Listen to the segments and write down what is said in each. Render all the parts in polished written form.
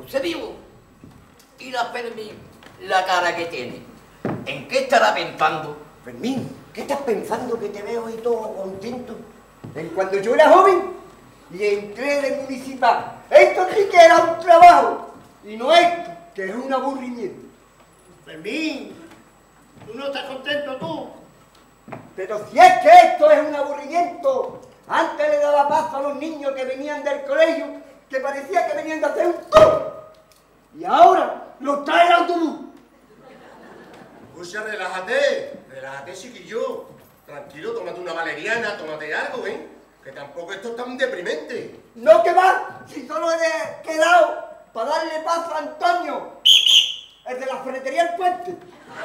Eusebio, y la Fermín, la cara que tiene, ¿en qué estará pensando? Fermín, ¿qué estás pensando que te veo ahí todo contento? En cuando yo era joven y entré de municipal, esto sí que era un trabajo, y no esto, que es un aburrimiento. Fermín, ¿tú no estás contento tú? Pero si es que esto es un aburrimiento, antes le daba paso a los niños que venían del colegio, que parecía que venían de hacer un tour, y ahora los trae el autobús. Escucha, relájate, chiquillo. Tranquilo, tómate una valeriana, tómate algo, ¿eh? Que tampoco esto está muy deprimente. No, que va, si solo he quedado para darle paso a Antonio, el de la ferretería del puente.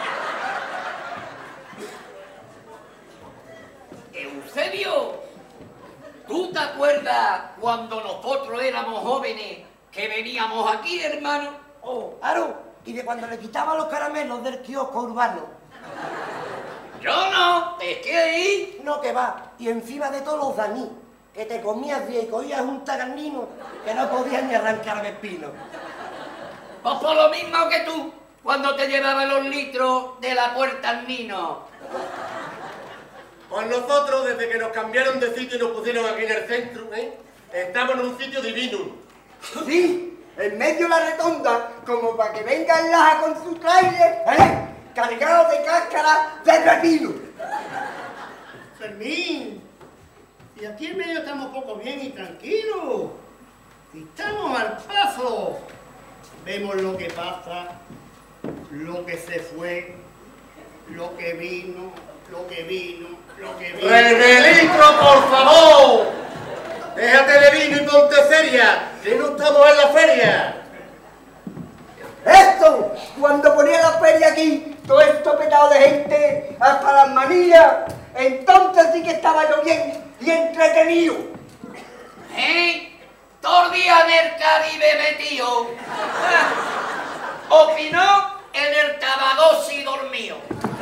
Eusebio, ¿tú te acuerdas cuando nosotros éramos jóvenes que veníamos aquí, hermano? Oh, claro, y de cuando le quitaba los caramelos del kiosco urbano. Yo no, ¿te quieres ir? No, que va, y encima de todos los daní, que te comías bien y cogías un tagarnino que no podías ni arrancar de espino. Pues por lo mismo que tú, cuando te llevaba los litros de la puerta al Nino. Pues nosotros, desde que nos cambiaron de sitio y nos pusieron aquí en el centro, estamos en un sitio divino. Sí, en medio de la rotonda, como para que venga el Laja con su trailer, cargado de cáscara de pepino. Fermín, y aquí en medio estamos poco bien y tranquilos. Si estamos al paso, vemos lo que pasa, lo que se fue, lo que vino, lo que vino, lo que vino. ¡Renelitro, por favor! Déjate de vino y ponte seria, que no estamos en la feria. Esto, cuando ponía la feria aquí, todo esto petado de gente, hasta las manillas, entonces sí que estaba yo bien y entretenido. Todo el día en el Caribe metido. Opinó en el Tabagosi dormido.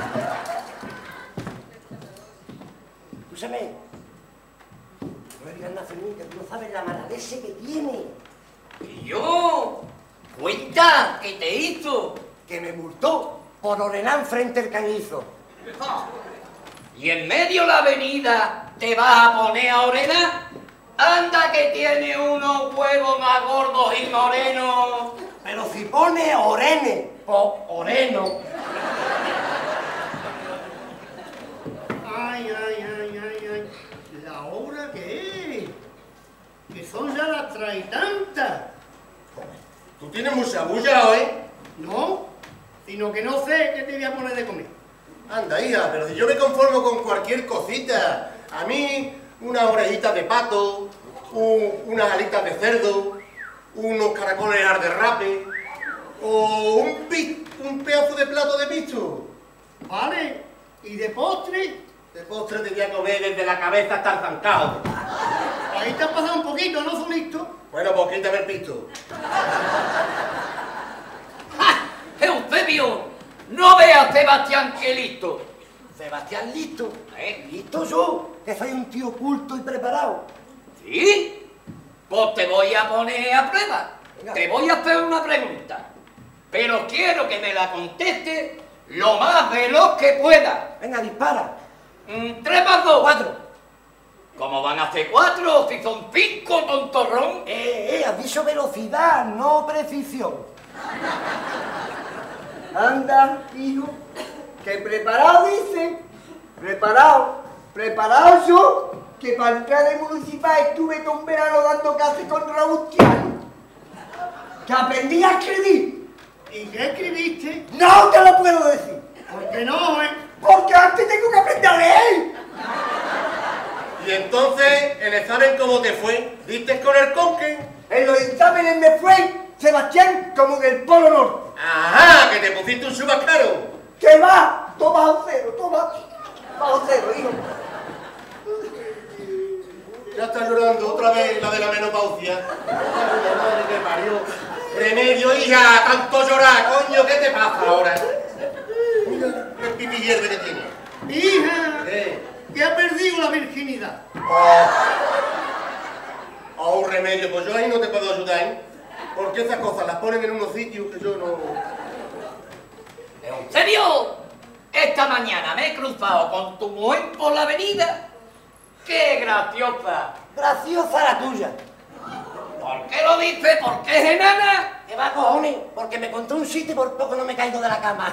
Escúchame, no digas nada, Fermín, que tú no sabes la maladese que tiene. ¿Y yo? Cuenta, ¿qué te hizo? Que me multó por orenar frente al cañizo. ¿Y en medio de la avenida te vas a poner a orenar? Anda que tiene unos huevos más gordos y morenos. Pero si pone orene, pues oreno. Ay, la hora que es, que son ya las 3 y tantas. Tú tienes mucha bulla hoy. No, sino que no sé qué te voy a poner de comer. Anda, hija, pero si yo me conformo con cualquier cosita. A mí, unas orejitas de pato, unas alitas de cerdo, unos caracoles al derrape, o un pedazo de plato de pisto. Vale, ¿y de postre? De postre te voy a comer desde la cabeza hasta el zancao. Ahí te has pasado un poquito, ¿no, solito? Bueno, pues quítame el pisto. Eusebio, no veas a Sebastián que listo. Sebastián, listo. Listo yo, que soy un tío culto y preparado. ¿Sí? Pues te voy a poner a prueba. Venga. Te voy a hacer una pregunta. Pero quiero que me la conteste lo más veloz que pueda. Venga, dispara. 3 más 2. 4. ¿Cómo van a hacer 4 si son 5, tontorrón? Has dicho velocidad, no precisión. Anda, hijo, que preparado dice. Preparado yo, que para entrar de municipal estuve todo un verano dando clases con Robustiano. Que aprendí a escribir. ¿Y qué escribiste? No te lo puedo decir. ¿Por qué no, Porque antes tengo que aprender a leer. Y entonces, ¿el examen cómo te fue? ¿Diste con el conque? En los exámenes me fue, Sebastián, como en el Polo Norte. ¡Ajá! ¡Que te pusiste un chubascaro! ¿Qué va? Toma bajo cero, bajo cero, hijo. Ya está llorando otra vez la de la menopausia. Madre que parió. Remedio, hija, tanto llorar, coño, ¿qué te pasa ahora? Mira, el pipi hierve que tiene. Hija, ¿Qué? que ha perdido la virginidad. Un remedio, pues yo ahí no te puedo ayudar, ¿eh? Porque esas cosas las ponen en unos sitios que yo no... Eusebio, esta mañana me he cruzado con tu mujer por la avenida. ¡Qué graciosa! Graciosa la tuya. ¿Por qué lo dices? ¿Por qué es enana? ¿Qué va, cojones? Porque me contó un sitio y por poco no me caigo de la cama.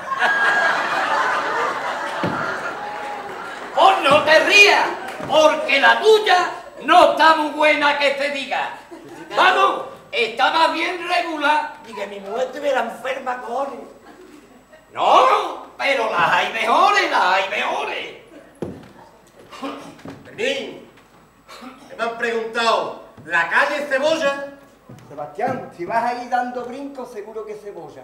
¡Pues no te rías! Porque la tuya no está muy buena que te diga. Vamos, está más bien regular. Y que mi mujer estuviera enferma, cojones. No, pero las hay mejores, las hay mejores. Fermín, me han preguntado, ¿la calle Cebolla? Sebastián, si vas ahí dando brincos, seguro que cebolla.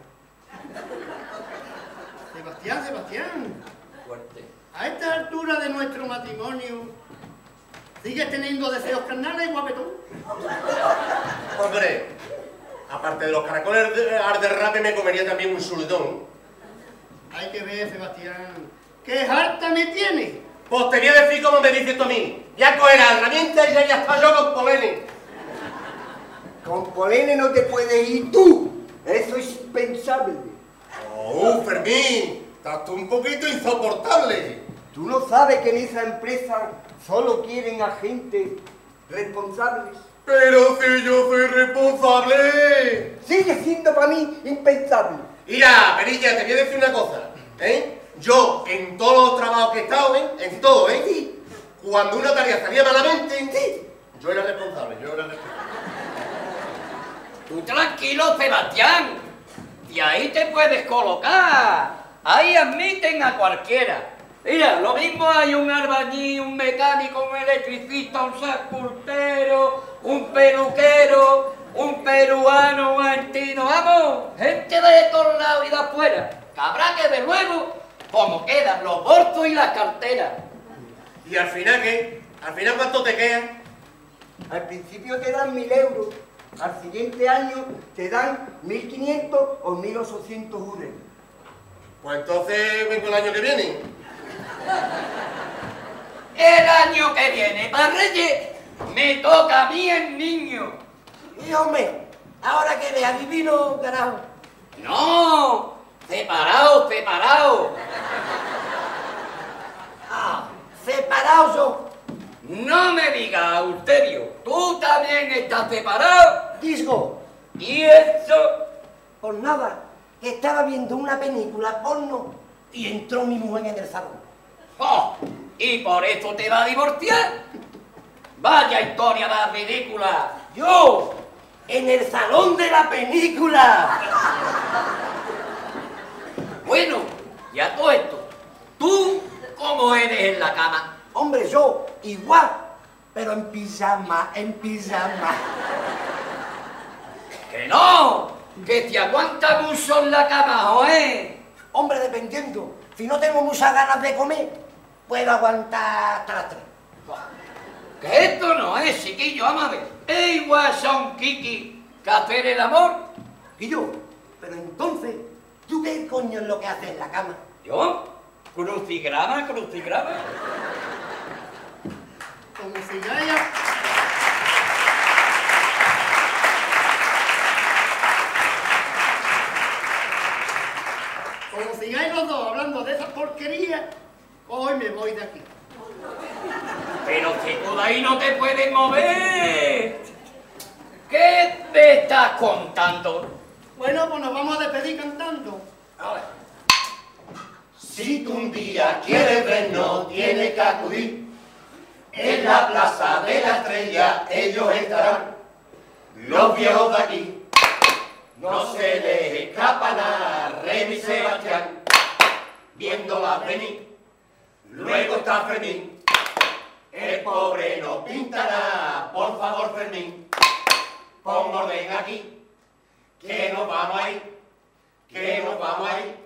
Sebastián, Fuerte. a esta altura de nuestro matrimonio, ¿sigues teniendo deseos carnales, guapetón? Hombre, aparte de los caracoles de arderrape me comería también un sultón. Hay que ver, Sebastián, qué harta me tiene. Pues te voy a decir como me dices tú a mí. Ya coge la herramienta y ya está yo con Polene. Con Polene no te puedes ir tú. Eso es impensable. Fermín, estás tú un poquito insoportable. Tú no sabes que en esa empresa solo quieren a gente responsable. Pero si yo soy responsable. Sigue siendo para mí impensable. Mira, Perilla, te voy a decir una cosa, ¿eh? Yo, en todos los trabajos que he estado, ¿eh? En todo, ¿eh? Sí. Cuando una tarea salía malamente, Sí. yo era responsable. Tú tranquilo, Sebastián. Y ahí te puedes colocar. Ahí admiten a cualquiera. Mira, lo mismo hay un albañil, un mecánico, un electricista, un sepultero, un peluquero, un peruano, un argentino, vamos, gente de todos lados y de afuera. Que habrá que ver luego cómo quedan los bolsos y las carteras. ¿Y al final qué? ¿Al final cuánto te queda? Al principio te dan 1.000 euros. Al siguiente año te dan 1.500 o 1.800 euros. Pues entonces vengo el año que viene. El año que viene, para Reyes, me toca a mí el niño. Y hombre, ahora que de adivino, carajo. No, separado. Ah, separado yo. No me digas, Eusebio, tú también estás separado. Disgo, Y eso, por nada, que estaba viendo una película porno y entró mi mujer en el salón. oh, y por eso te va a divorciar. Vaya historia más ridícula. Yo, en el salón de la película. Bueno, ya todo esto, ¿tú cómo eres en la cama? Hombre, yo, igual, pero en pijama. Que no, que te aguanta mucho en la cama, joder. Hombre, dependiendo. Si no tengo muchas ganas de comer, puedo aguantar hasta las 3. Que esto no es, chiquillo, vamos a ver. Es igual son Kiki que hacer el amor. Y yo, pero entonces, ¿tú qué coño es lo que haces en la cama? ¿Yo? Crucigrama. Como sigáis, los dos hablando de esas porquerías, hoy me voy de aquí. Pero que tú de ahí no te puedes mover. ¿Qué me estás contando? Bueno, pues nos vamos a despedir cantando. A ver. Si tú un día quieres vernos, tienes que acudir. En la plaza de la Estrella ellos estarán. Los viejos de aquí, no se les escapa nada. Remy y Sebastián, viéndola venir. Luego está Fermín, el pobre no pintará. Por favor, Fermín, pon orden aquí, que nos vamos a ir,